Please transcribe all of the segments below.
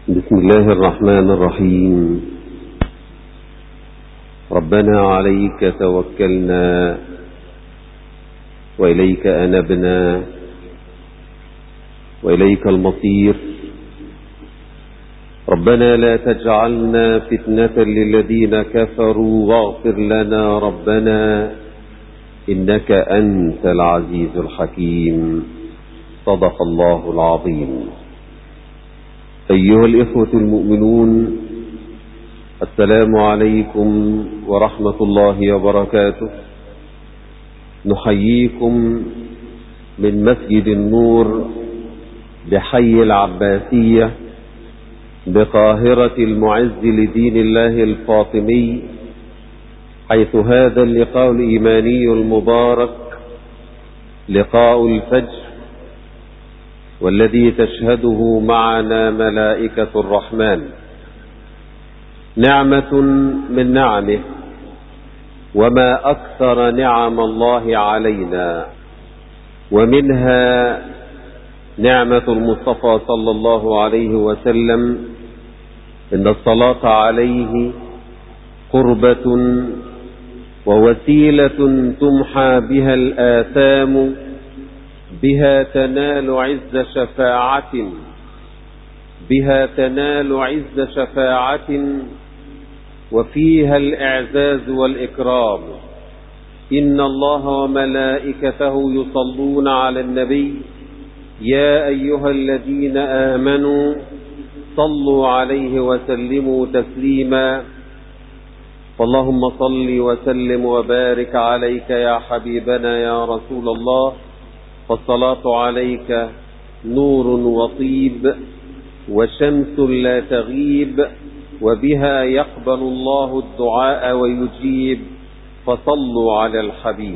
بسم الله الرحمن الرحيم. ربنا عليك توكلنا وإليك أنبنا وإليك المصير. ربنا لا تجعلنا فتنة للذين كفروا واغفر لنا ربنا إنك أنت العزيز الحكيم. صدق الله العظيم. أيها الإخوة المؤمنون، السلام عليكم ورحمة الله وبركاته. نحييكم من مسجد النور بحي العباسية بقاهرة المعز لدين الله الفاطمي، حيث هذا اللقاء الإيماني المبارك لقاء الفجر، والذي تشهده معنا ملائكة الرحمن، نعمة من نعمه، وما أكثر نعم الله علينا، ومنها نعمة المصطفى صلى الله عليه وسلم. إن الصلاة عليه قربة ووسيلة تمحى بها الآثام، بها تنال عز شفاعة، بها تنال عز شفاعة، وفيها الإعزاز والإكرام. إن الله وملائكته يصلون على النبي يا أيها الذين آمنوا صلوا عليه وسلموا تسليما. فاللهم صل وسلم وبارك عليك يا حبيبنا يا رسول الله. فالصلاة عليك نور وطيب وشمس لا تغيب، وبها يقبل الله الدعاء ويجيب، فصلوا على الحبيب.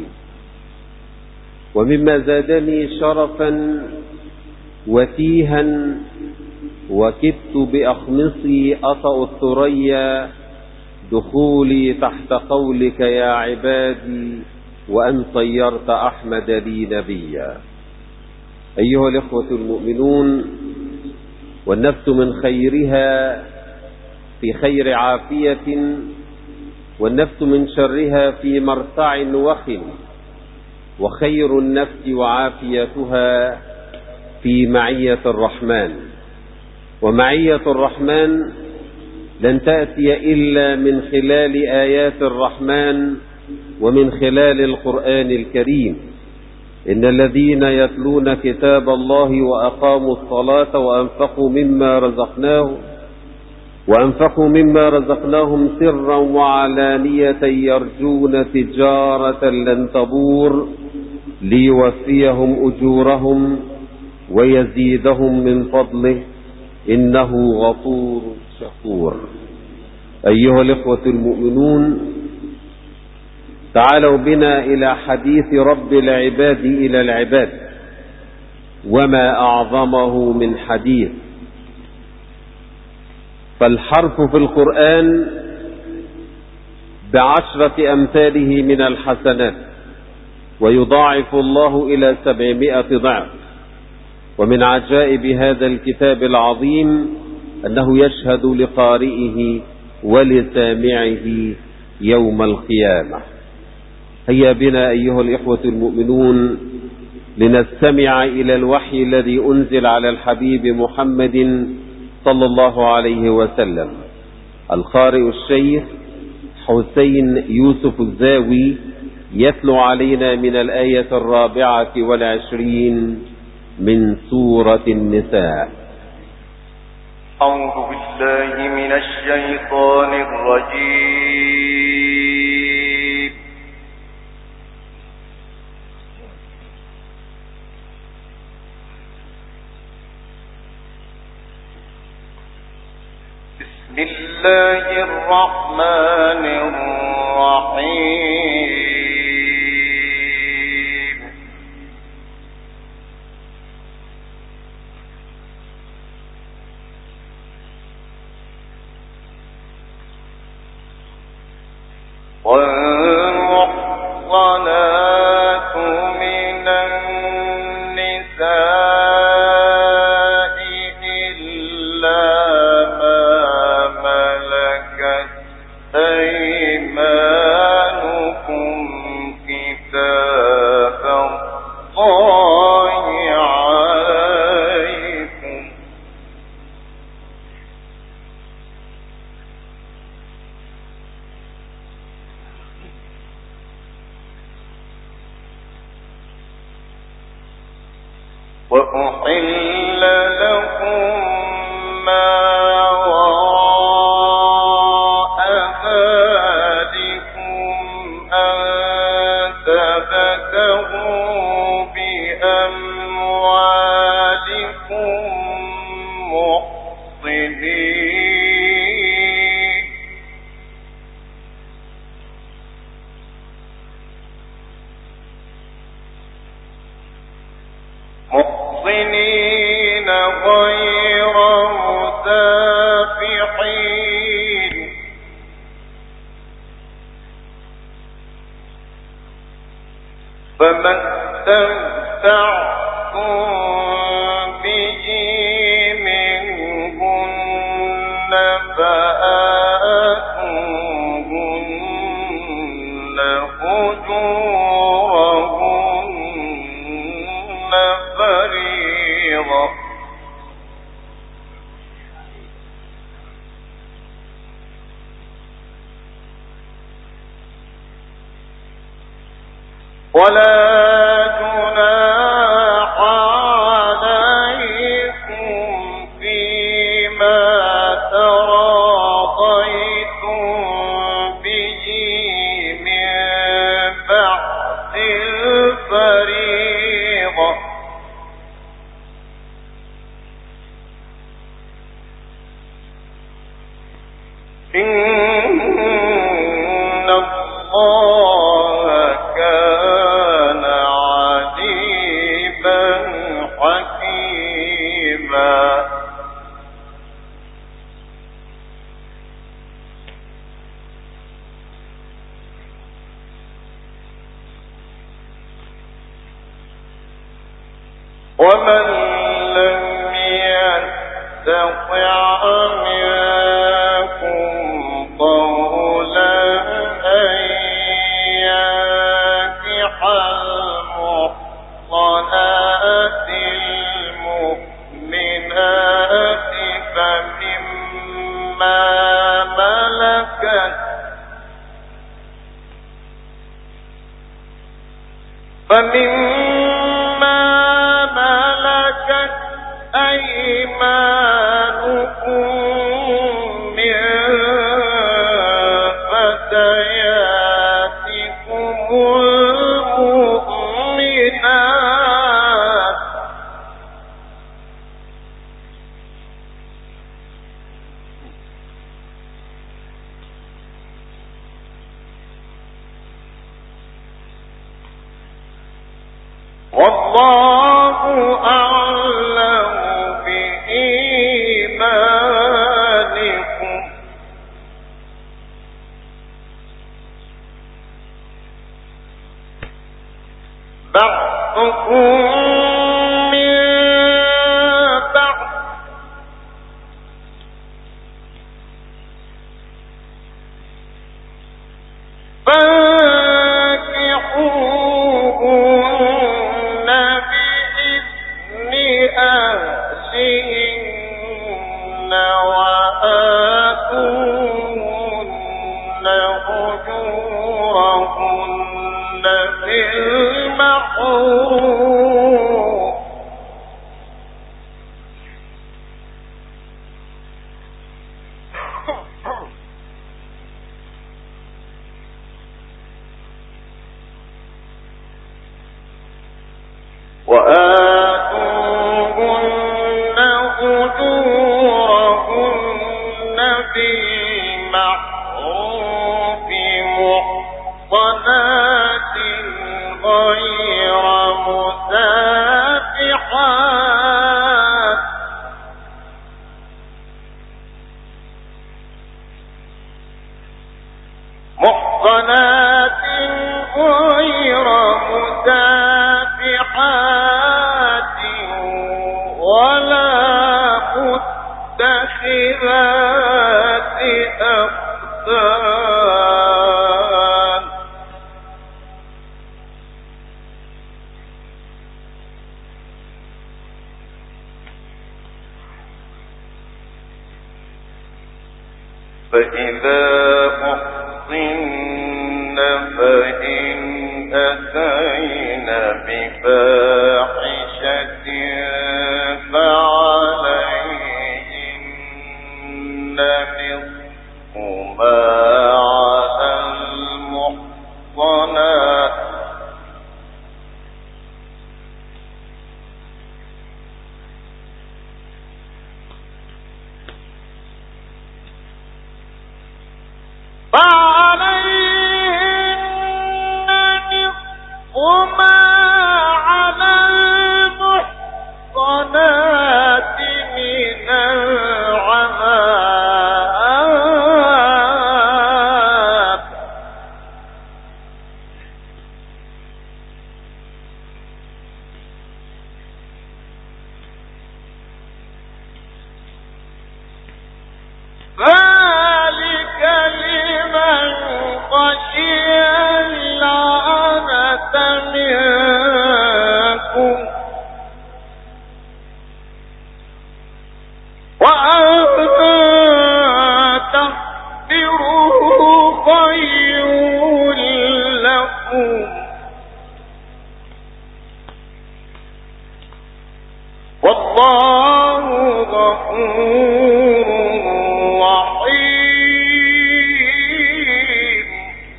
ومما زادني شرفا وتيها وكدت بأخمصي أطأ الثريا دخولي تحت قولك يا عبادي وأن صيرت أحمد لي نبيا. أيها الإخوة المؤمنون، والنفس من خيرها في خير عافية، والنفس من شرها في مرتع وخ، وخير النفس وعافيتها في معية الرحمن. ومعية الرحمن لن تأتي إلا من خلال آيات الرحمن ومن خلال القرآن الكريم. إن الذين يتلون كتاب الله وأقاموا الصلاة وأنفقوا مما رزقناهم سرا وعلانية يرجون تجارة لن تبور ليوفيهم أجورهم ويزيدهم من فضله إنه غفور شكور. أيها الإخوة المؤمنون، تعالوا بنا إلى حديث رب العباد إلى العباد، وما أعظمه من حديث. فالحرف في القرآن ب10 أمثاله من الحسنات، ويضاعف الله إلى 700 ضعف. ومن عجائب هذا الكتاب العظيم أنه يشهد لقارئه ولسامعه يوم القيامة. هيا بنا أيها الإخوة المؤمنون لنستمع إلى الوحي الذي أنزل على الحبيب محمد صلى الله عليه وسلم. القارئ الشيخ حسين يوسف الزاوي يتلو علينا من الآية 24 من سورة النساء. أعوذ بالله من الشيطان الرجيم. بسم الله الرحمن الرحيم. والمحصنات من النساء إلا أحل لكم ما وراء ذلكم أن تبتغوا بأموالكم محصنين غير مسافحين فما استمتعتم به منهن فآتوهن أجورهن فريضة ولا جناح عليكم فيما تراضيتم به من بعد الفريضة إن الله كان عليما حكيما ومن لم يستطع منكم طولا أن ينكح المحصنات المؤمنات فمما ملكت أيمانكم من فتياتكم المؤمنات والله أعلم بإيمانكم بعضكم من بعض فانكحوهن بإذن أهلهن وآتوهن أجورهن بالمعروف وآتوهن أجورهن بالمعروف محصنات غير مسافحات غير مسافحات ولا متخذات أخدان فإذا أحصن فإن أتين بفاحشة لكم وأن تصبروا خير لكم والله غفور رحيم.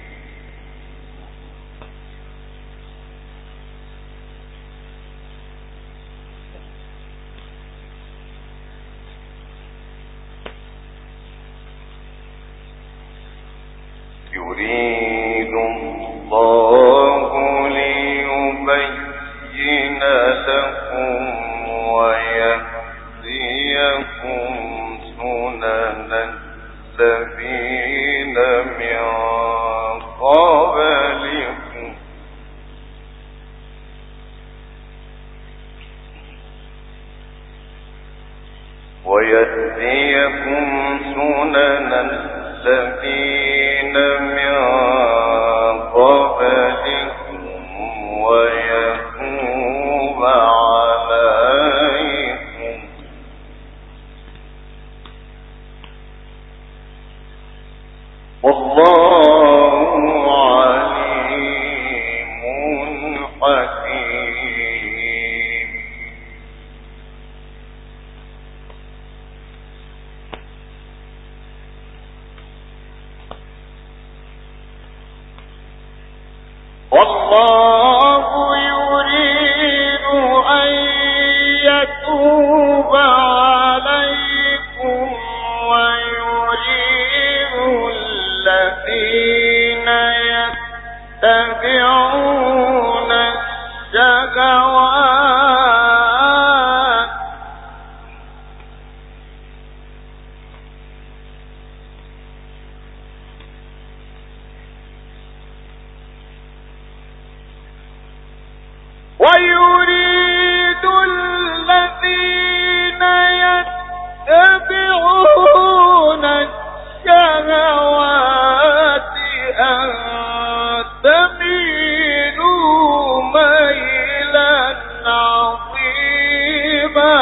يريد الله ليبين لكم ويهديكم سنن الذين من قبلكم ويتوب عليكم والله عليم حكيم. والله يريد أن يتوب عليكم ويريد الذين يتبعون الشهوات ويريد الذين يتبعون الشهوات أن تميلوا ميلا عظيما.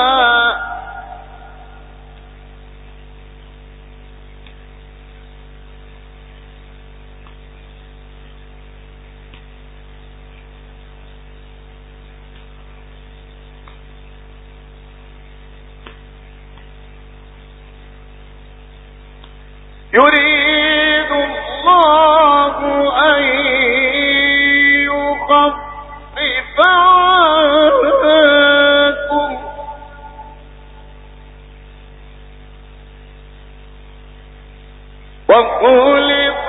يريد الله أن يخفف عنكم وخلق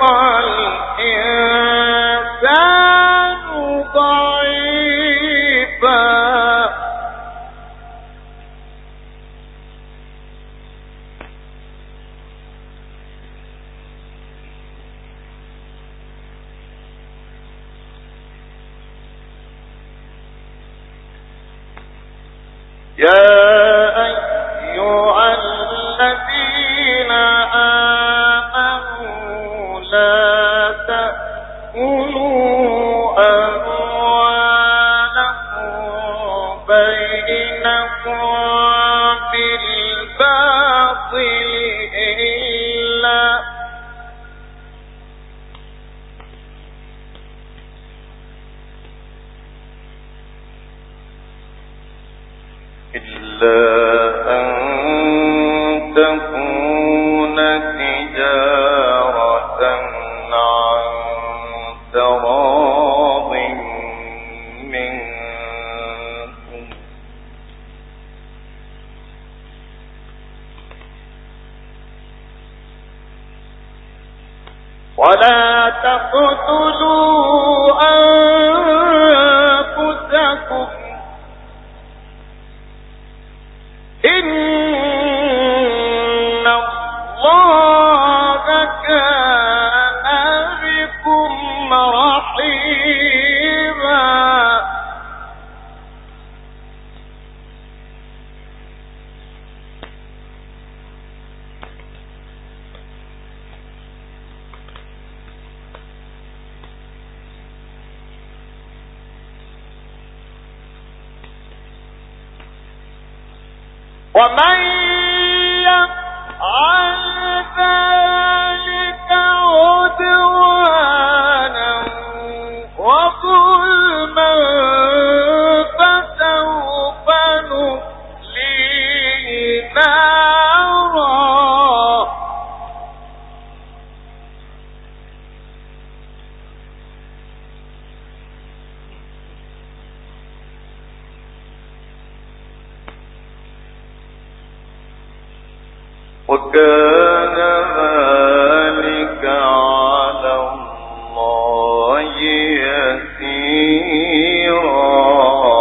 الإنسان ضعيفا. يا أيها الذين آمنوا لا تأكلوا أموالكم بينكم بالباطل إلا أن تكون تجارة عن تراض منكم ولا تقتلوا أنفسكم إن الله كان بكم رحيما. ومن يفعل ذلك عدوانا وظلما فسوف نصليه نارا وكان ذلك على الله يسيرا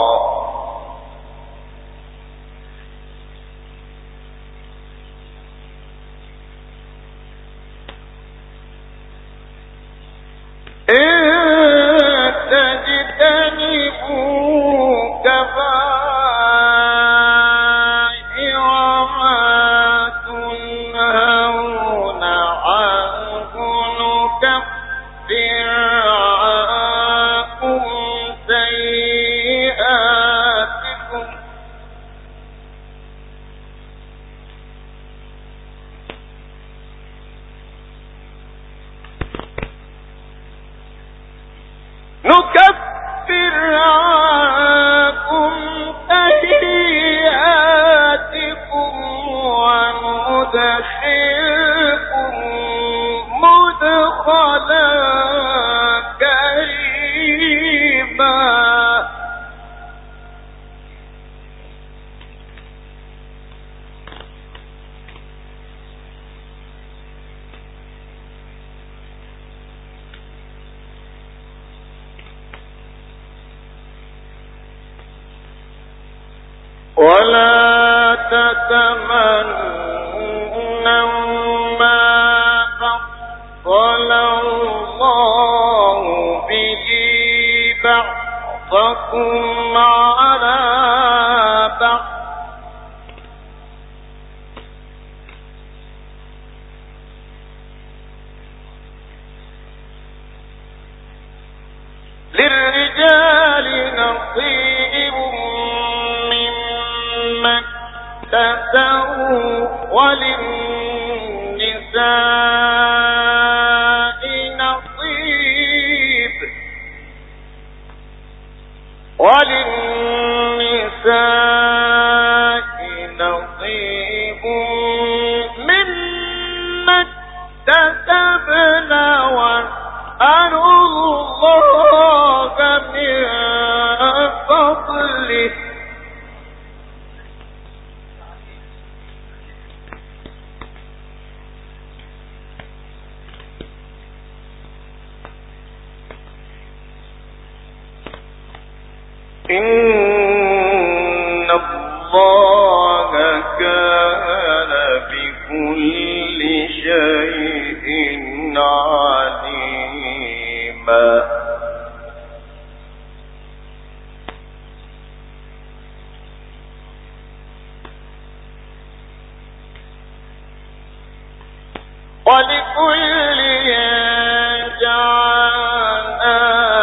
إن تجتنبوا كبائر ما تنهون عنه نكفر عنكم سيئاتكم وندخلكم مدخلا كريما ولا تتمنوا ما فضل الله به بعضكم على بعض للرجال نصيب مما اكتسبوا وللنساء نصيب مما اكتسبنا واسألوا الله من فضله إن الله كان بكل شيء عليما ولكل جعلنا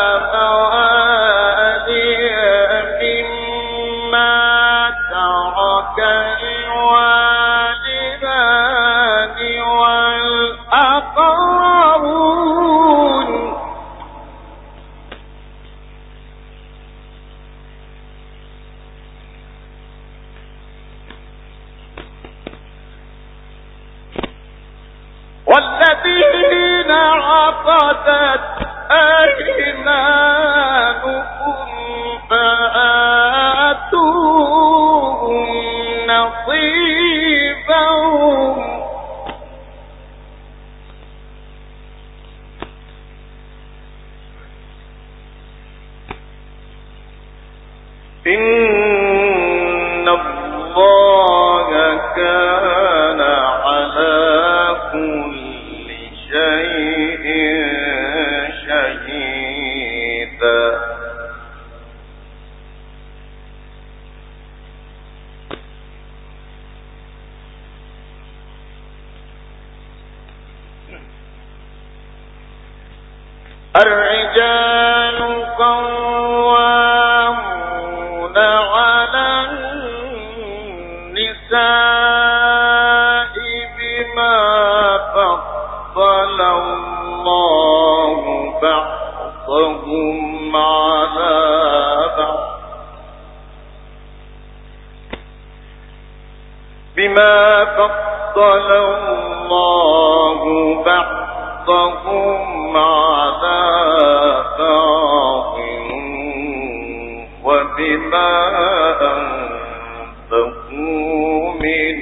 الوالدان والأقربون والذين عقدت أيمانكم فآتوهم نصيبهم إن الله كان على كل شيء شهيدا الرجال قوامون على النساء فَضَّلَ اللَّهُ بَعْضَهُمْ عَلَى بَعْضٍ بِمَا فَضَّلَ اللَّهُ بَعْضَهُمْ عَلَى بَعْضٍ وَبِمَا أَنفَقُوا مِنْ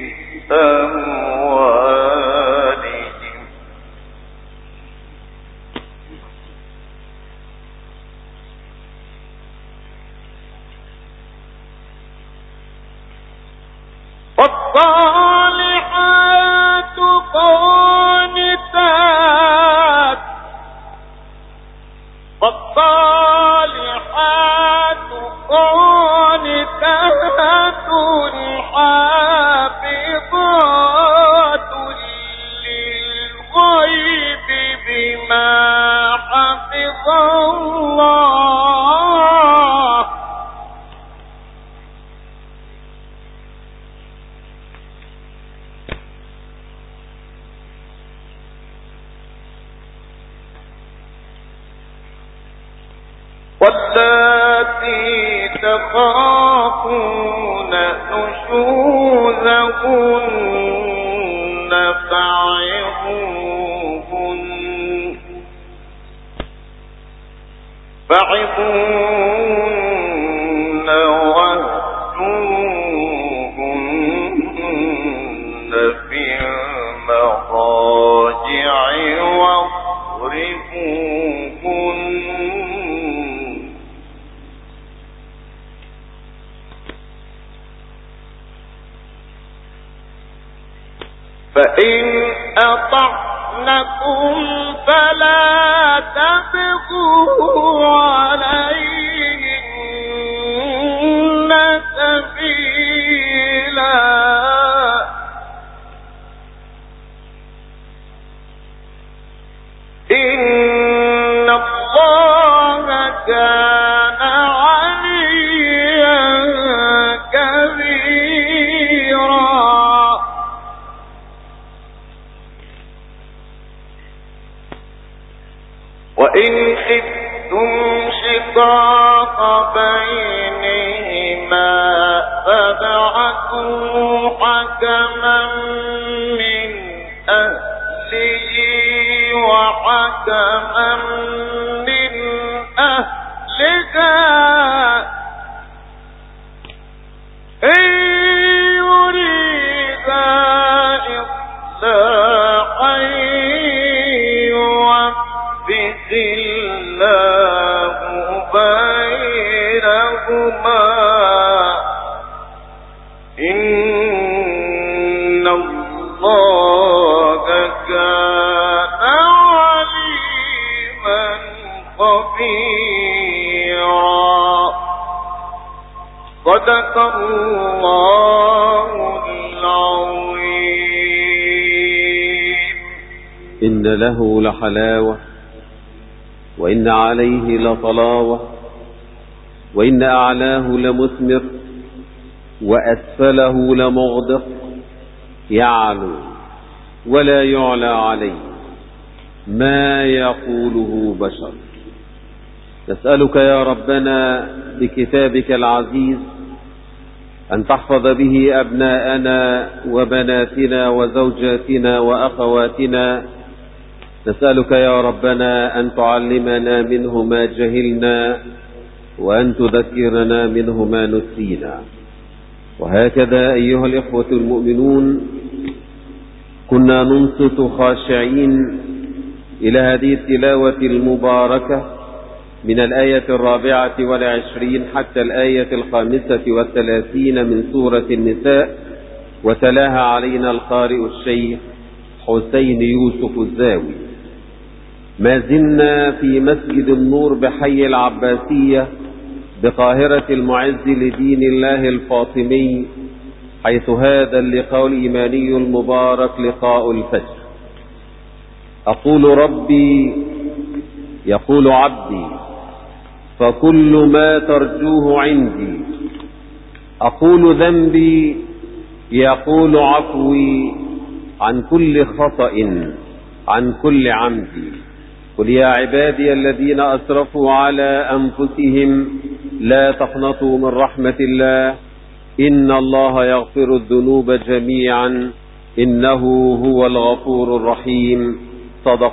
أَمْوَالِهِمْ والصالحات قانتات حافظات للغيب بما حفظ الله واللاتي تخافون نشوزهن فعظوهن واهجروهن في المضاجع واضربوهن فإن أطعنكم فلا تبغوا عليهن سبيلا إن الله كان عليا كبيرا وإن خفتم شقاق بينهما فابعثوا حكما من أهله وحكما من أهلها إن يريدا إصلاحا يوفق الله بينهما إن الله كان عليما خبيرا صدق الله العظيم. إن له لحلاوة وإن عليه لطلاوة وإن أعلاه لمثمر وأسفله لمغدق يعلو ولا يعلى عليه ما يقوله بشر. نسألك يا ربنا بكتابك العزيز أن تحفظ به أبناءنا وبناتنا وزوجاتنا وأخواتنا. نسألك يا ربنا أن تعلمنا منه ما جهلنا وأن تذكرنا منه ما نسينا. وهكذا أيها الإخوة المؤمنون كنا ننصت خاشعين إلى هذه التلاوة المباركة من الآية 24 حتى الآية 35 من سورة النساء، وتلاها علينا القارئ الشيخ حسين يوسف الزاوي. ما زلنا في مسجد النور بحي العباسية بقاهرة المعز لدين الله الفاطمي، حيث هذا اللقاء الإيماني المبارك لقاء الفجر. أقول ربي يقول عبدي فكل ما ترجوه عندي، أقول ذنبي يقول عفوي عن كل خطأ عن كل عمد. قل يا عبادي الذين أسرفوا على أنفسهم لا تقنطوا من رحمة الله إن الله يغفر الذنوب جميعا إنه هو الغفور الرحيم. صدق